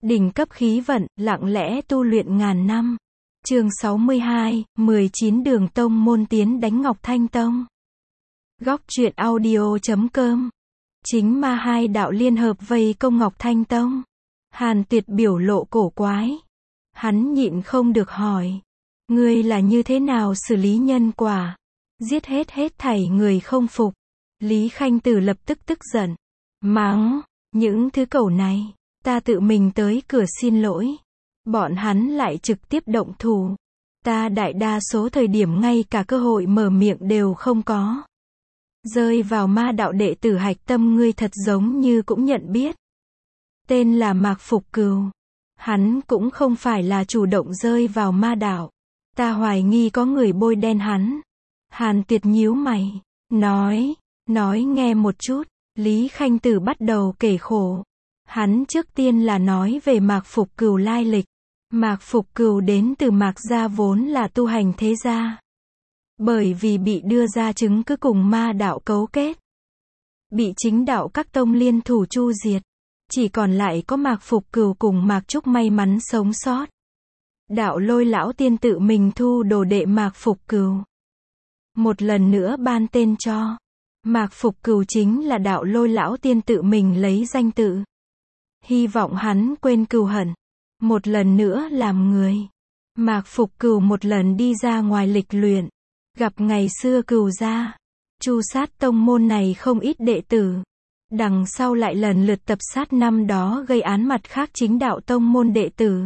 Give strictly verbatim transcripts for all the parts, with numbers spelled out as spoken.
Đỉnh cấp khí vận, lặng lẽ tu luyện ngàn năm. Chương sáu mươi hai, mười chín đường tông môn tiến đánh Ngọc Thanh Tông. Góc truyện audio chấm com. Chính ma hai đạo liên hợp vây công Ngọc Thanh Tông. Hàn Tuyệt biểu lộ cổ quái. Hắn nhịn không được hỏi. Ngươi là như thế nào xử lý nhân quả? Giết hết hết thảy người không phục. Lý Khanh Tử lập tức tức giận. Mắng, những thứ cẩu này, ta tự mình tới cửa xin lỗi. Bọn hắn lại trực tiếp động thủ. Ta đại đa số thời điểm ngay cả cơ hội mở miệng đều không có. Rơi vào ma đạo đệ tử hạch tâm ngươi thật giống như cũng nhận biết. Tên là Mạc Phục Cừu. Hắn cũng không phải là chủ động rơi vào ma đạo. Ta hoài nghi có người bôi đen hắn. Hàn Tuyệt nhíu mày. Nói, nói nghe một chút. Lý Khanh Tử bắt đầu kể khổ. Hắn trước tiên là nói về Mạc Phục Cừu lai lịch. Mạc Phục Cừu đến từ Mạc gia vốn là tu hành thế gia. Bởi vì bị đưa ra chứng cứ cùng ma đạo cấu kết. Bị chính đạo các tông liên thủ chu diệt. Chỉ còn lại có Mạc Phục Cừu cùng Mạc Trúc may mắn sống sót. Đạo Lôi lão tiên tự mình thu đồ đệ Mạc Phục Cừu. Một lần nữa ban tên cho. Mạc Phục Cừu chính là đạo Lôi lão tiên tự mình lấy danh tự. Hy vọng hắn quên cừu hận. Một lần nữa làm người. Mạc Phục Cừu một lần đi ra ngoài lịch luyện. Gặp ngày xưa Cừu gia. Chu sát tông môn này không ít đệ tử. Đằng sau lại lần lượt tập sát năm đó gây án mặt khác chính đạo tông môn đệ tử.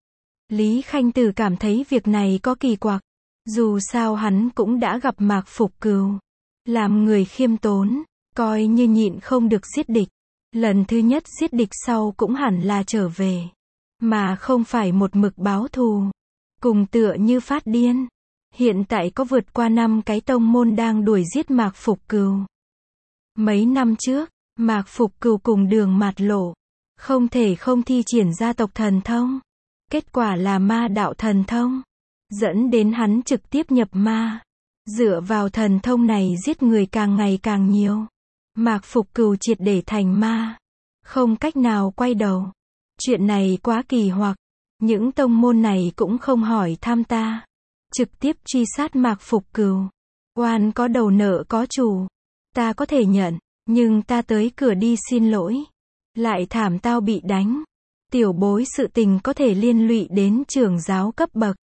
Lý Khanh Tử cảm thấy việc này có kỳ quặc. Dù sao hắn cũng đã gặp Mạc Phục Cừu. Làm người khiêm tốn, coi như nhịn không được giết địch. Lần thứ nhất giết địch sau cũng hẳn là trở về. Mà không phải một mực báo thù. Cùng tựa như phát điên. Hiện tại có vượt qua năm cái tông môn đang đuổi giết Mạc Phục Cừu. Mấy năm trước, Mạc Phục Cừu cùng Đường Mạt Lộ. Không thể không thi triển gia tộc thần thông. Kết quả là ma đạo thần thông. Dẫn đến hắn trực tiếp nhập ma. Dựa vào thần thông này giết người càng ngày càng nhiều. Mạc Phục Cừu triệt để thành ma. Không cách nào quay đầu. Chuyện này quá kỳ hoặc. Những tông môn này cũng không hỏi thăm ta. Trực tiếp truy sát Mạc Phục Cừu. Oan có đầu nợ có chủ. Ta có thể nhận. Nhưng ta tới cửa đi xin lỗi. Lại thảm tao bị đánh. Tiểu bối sự tình có thể liên lụy đến trưởng giáo cấp bậc.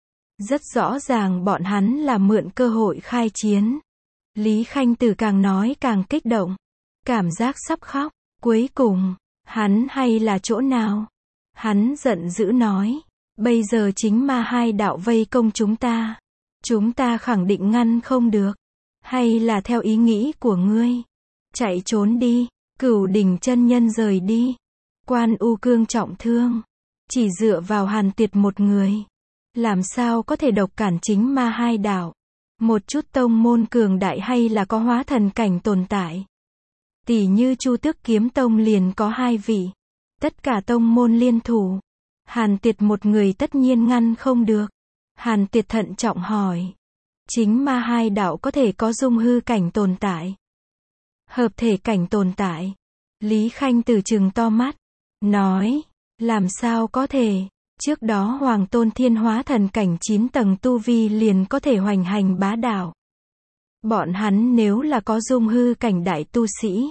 Rất rõ ràng bọn hắn là mượn cơ hội khai chiến. Lý Khanh Tử càng nói càng kích động. Cảm giác sắp khóc. Cuối cùng, hắn hay là chỗ nào? Hắn giận dữ nói. Bây giờ chính ma hai đạo vây công chúng ta. Chúng ta khẳng định ngăn không được. Hay là theo ý nghĩ của ngươi? Chạy trốn đi. Cửu Đỉnh chân nhân rời đi. Quan U Cương trọng thương. Chỉ dựa vào Hàn Tuyệt một người. Làm sao có thể độc cản chính ma hai đạo? Một chút tông môn cường đại hay là có hóa thần cảnh tồn tại. Tỷ như Chu Tước Kiếm Tông liền có hai vị. Tất cả tông môn liên thủ. Hàn Tuyệt một người tất nhiên ngăn không được. Hàn Tuyệt thận trọng hỏi. Chính ma hai đạo có thể có dung hư cảnh tồn tại. Hợp thể cảnh tồn tại. Lý Khanh Tử trừng to mắt. Nói. Làm sao có thể. Trước đó Hoàng Tôn Thiên hóa thần cảnh chín tầng tu vi liền có thể hoành hành bá đạo. Bọn hắn nếu là có dung hư cảnh đại tu sĩ.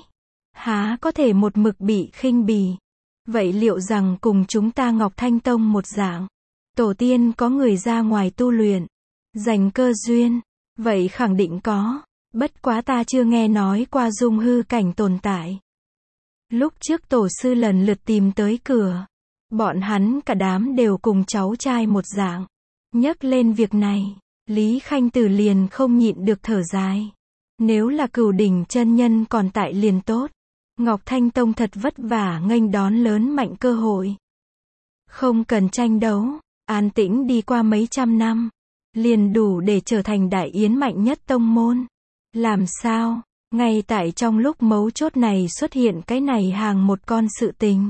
Há có thể một mực bị khinh bỉ. Vậy liệu rằng cùng chúng ta Ngọc Thanh Tông một dạng. Tổ tiên có người ra ngoài tu luyện. Giành cơ duyên. Vậy khẳng định có. Bất quá ta chưa nghe nói qua dung hư cảnh tồn tại. Lúc trước tổ sư lần lượt tìm tới cửa. Bọn hắn cả đám đều cùng cháu trai một dạng. Nhắc lên việc này. Lý Khanh Tử liền không nhịn được thở dài. Nếu là Cửu Đỉnh chân nhân còn tại liền tốt. Ngọc Thanh Tông thật vất vả nghênh đón lớn mạnh cơ hội. Không cần tranh đấu. An tĩnh đi qua mấy trăm năm. Liền đủ để trở thành đại yến mạnh nhất tông môn. Làm sao? Ngay tại trong lúc mấu chốt này xuất hiện cái này hàng một con sự tình.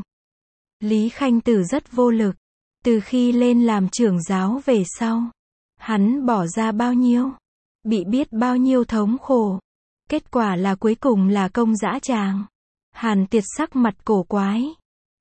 Lý Khanh Tử rất vô lực. Từ khi lên làm trưởng giáo về sau. Hắn bỏ ra bao nhiêu? Bị biết bao nhiêu thống khổ. Kết quả là cuối cùng là công dã tràng. Hàn Tuyệt sắc mặt cổ quái.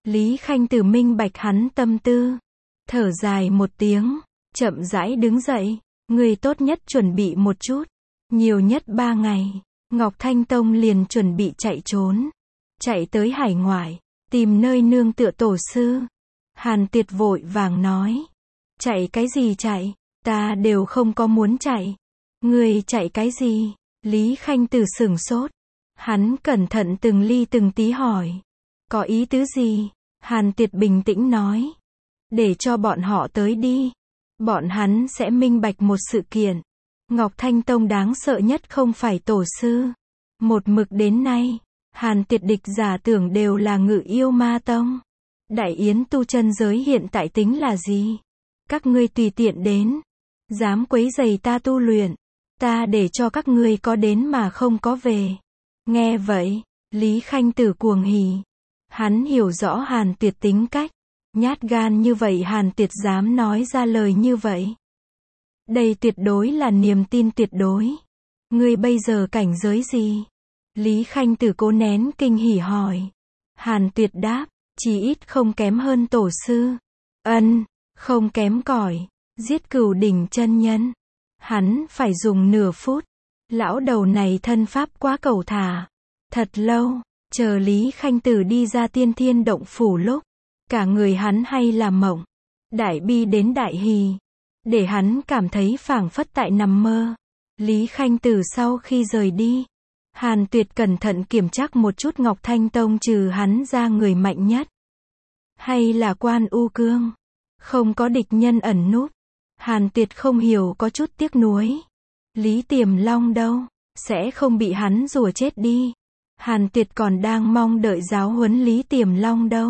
Lý Khanh Tử minh bạch hắn tâm tư. Thở dài một tiếng, chậm rãi đứng dậy. Người tốt nhất chuẩn bị một chút. Nhiều nhất ba ngày, Ngọc Thanh Tông liền chuẩn bị chạy trốn. Chạy tới hải ngoại, tìm nơi nương tựa tổ sư. Hàn Tiệt vội vàng nói. Chạy cái gì chạy, ta đều không có muốn chạy. Người chạy cái gì? Lý Khanh Tử sửng sốt. Hắn cẩn thận từng ly từng tí hỏi. Có ý tứ gì? Hàn Tiệt bình tĩnh nói. Để cho bọn họ tới đi. Bọn hắn sẽ minh bạch một sự kiện. Ngọc Thanh Tông đáng sợ nhất không phải tổ sư. Một mực đến nay, Hàn Tiệt địch giả tưởng đều là Ngự Yêu Ma Tông. Đại Yến tu chân giới hiện tại tính là gì? Các ngươi tùy tiện đến. Dám quấy rầy ta tu luyện. Ta để cho các ngươi có đến mà không có về. Nghe vậy, Lý Khanh Tử cuồng hỉ. Hắn hiểu rõ Hàn Tiệt tính cách. Nhát gan như vậy Hàn Tiệt dám nói ra lời như vậy. Đây tuyệt đối là niềm tin tuyệt đối. Ngươi bây giờ cảnh giới gì? Lý Khanh Tử cố nén kinh hỉ hỏi. Hàn Tiệt đáp, chỉ ít không kém hơn tổ sư. Ân, không kém cỏi. Giết Cửu Đỉnh chân nhân. Hắn phải dùng nửa phút. Lão đầu này thân pháp quá cầu thả. Thật lâu, chờ Lý Khanh Tử đi ra Tiên Thiên Động Phủ lúc. Cả người hắn hay là mộng. Đại bi đến đại hỉ. Để hắn cảm thấy phảng phất tại nằm mơ. Lý Khanh Tử sau khi rời đi. Hàn Tuyệt cẩn thận kiểm tra một chút Ngọc Thanh Tông trừ hắn ra người mạnh nhất. Hay là Quan U Cương. Không có địch nhân ẩn núp. Hàn Tuyệt không hiểu có chút tiếc nuối. Lý Tiềm Long đâu? Sẽ không bị hắn rùa chết đi. Hàn Tuyệt còn đang mong đợi giáo huấn Lý Tiềm Long đâu.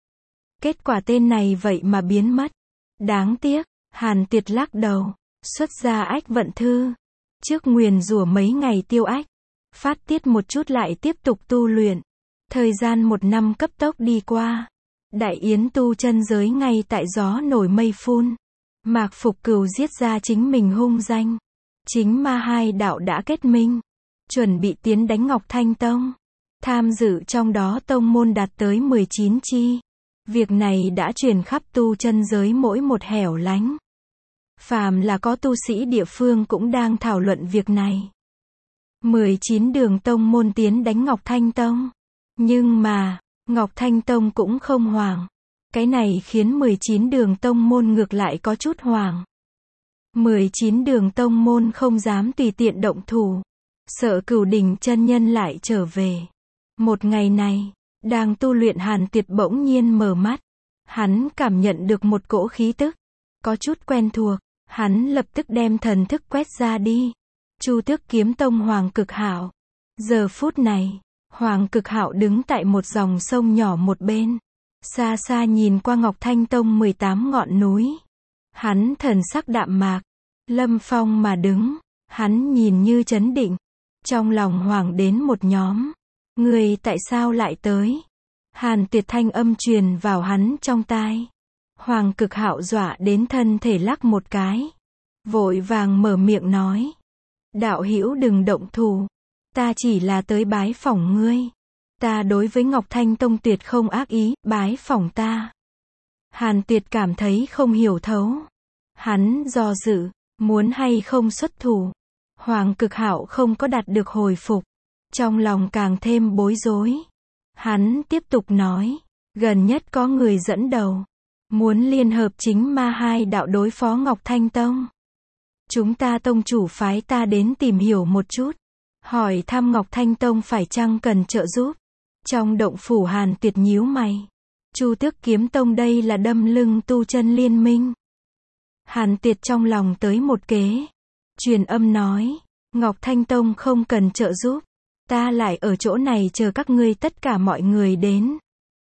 Kết quả tên này vậy mà biến mất. Đáng tiếc. Hàn Tuyệt lắc đầu. Xuất ra ách vận thư. Trước nguyền rủa mấy ngày tiêu ách. Phát tiết một chút lại tiếp tục tu luyện. Thời gian một năm cấp tốc đi qua. Đại Yến tu chân giới ngay tại gió nổi mây phun. Mạc Phục Cửu giết ra chính mình hung danh. Chính ma hai đạo đã kết minh. Chuẩn bị tiến đánh Ngọc Thanh Tông. Tham dự trong đó tông môn đạt tới mười chín chi. Việc này đã truyền khắp tu chân giới mỗi một hẻo lánh. Phàm là có tu sĩ địa phương cũng đang thảo luận việc này. mười chín đường tông môn tiến đánh Ngọc Thanh Tông. Nhưng mà, Ngọc Thanh Tông cũng không hoảng. Cái này khiến mười chín đường tông môn ngược lại có chút hoảng. mười chín đường tông môn không dám tùy tiện động thủ. Sợ Cửu Đỉnh chân nhân lại trở về. Một ngày này, đang tu luyện Hàn Tuyệt bỗng nhiên mở mắt. Hắn cảm nhận được một cỗ khí tức. Có chút quen thuộc. Hắn lập tức đem thần thức quét ra đi. Chu Tước Kiếm Tông Hoàng Cực Hạo. Giờ phút này, Hoàng Cực Hạo đứng tại một dòng sông nhỏ một bên. Xa xa nhìn qua Ngọc Thanh Tông mười tám ngọn núi. Hắn thần sắc đạm mạc. Lâm phong mà đứng. Hắn nhìn như trấn định. Trong lòng hoảng đến một nhóm. Người tại sao lại tới? Hàn Tuyệt thanh âm truyền vào hắn trong tai. Hoàng Cực Hạo dọa đến thân thể lắc một cái. Vội vàng mở miệng nói. Đạo hữu đừng động thủ. Ta chỉ là tới bái phỏng ngươi. Ta đối với Ngọc Thanh Tông tuyệt không ác ý, bái phỏng ta. Hàn Tuyệt cảm thấy không hiểu thấu. Hắn do dự, muốn hay không xuất thủ. Hoàng Cực Hạo không có đạt được hồi phục. Trong lòng càng thêm bối rối. Hắn tiếp tục nói. Gần nhất có người dẫn đầu. Muốn liên hợp chính ma hai đạo đối phó Ngọc Thanh Tông. Chúng ta tông chủ phái ta đến tìm hiểu một chút. Hỏi thăm Ngọc Thanh Tông phải chăng cần trợ giúp. Trong động phủ Hàn Tuyệt nhíu mày. Chu Tước Kiếm Tông đây là đâm lưng tu chân liên minh. Hàn Tuyệt trong lòng tới một kế. Truyền âm nói. Ngọc Thanh Tông không cần trợ giúp. Ta lại ở chỗ này chờ các ngươi tất cả mọi người đến.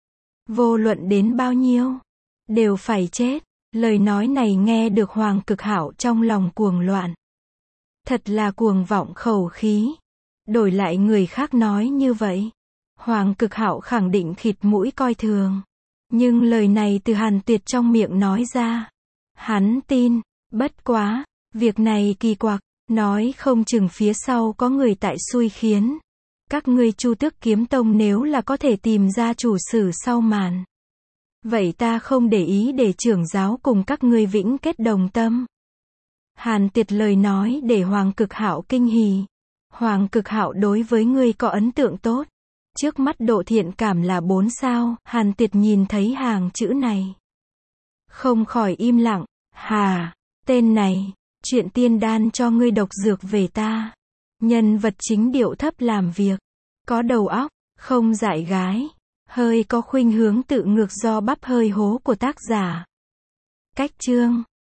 Vô luận đến bao nhiêu. Đều phải chết. Lời nói này nghe được Hoàng Cực Hạo trong lòng cuồng loạn. Thật là cuồng vọng khẩu khí. Đổi lại người khác nói như vậy. Hoàng Cực Hạo khẳng định khịt mũi coi thường. Nhưng lời này từ Hàn Tuyệt trong miệng nói ra. Hắn tin. Bất quá. Việc này kỳ quặc. Nói không chừng phía sau có người tại xui khiến. Các ngươi Chu Tước Kiếm Tông nếu là có thể tìm ra chủ sử sau màn. Vậy ta không để ý để trưởng giáo cùng các ngươi vĩnh kết đồng tâm. Hàn Tiệt lời nói để Hoàng Cực Hạo kinh hỉ. Hoàng Cực Hạo đối với ngươi có ấn tượng tốt. Trước mắt độ thiện cảm là bốn sao, Hàn Tiệt nhìn thấy hàng chữ này. Không khỏi im lặng, hà, tên này, chuyện tiên đan cho ngươi độc dược về ta. Nhân vật chính điệu thấp làm việc, có đầu óc, không dại gái, hơi có khuynh hướng tự ngược do bắp hơi hố của tác giả. Cách chương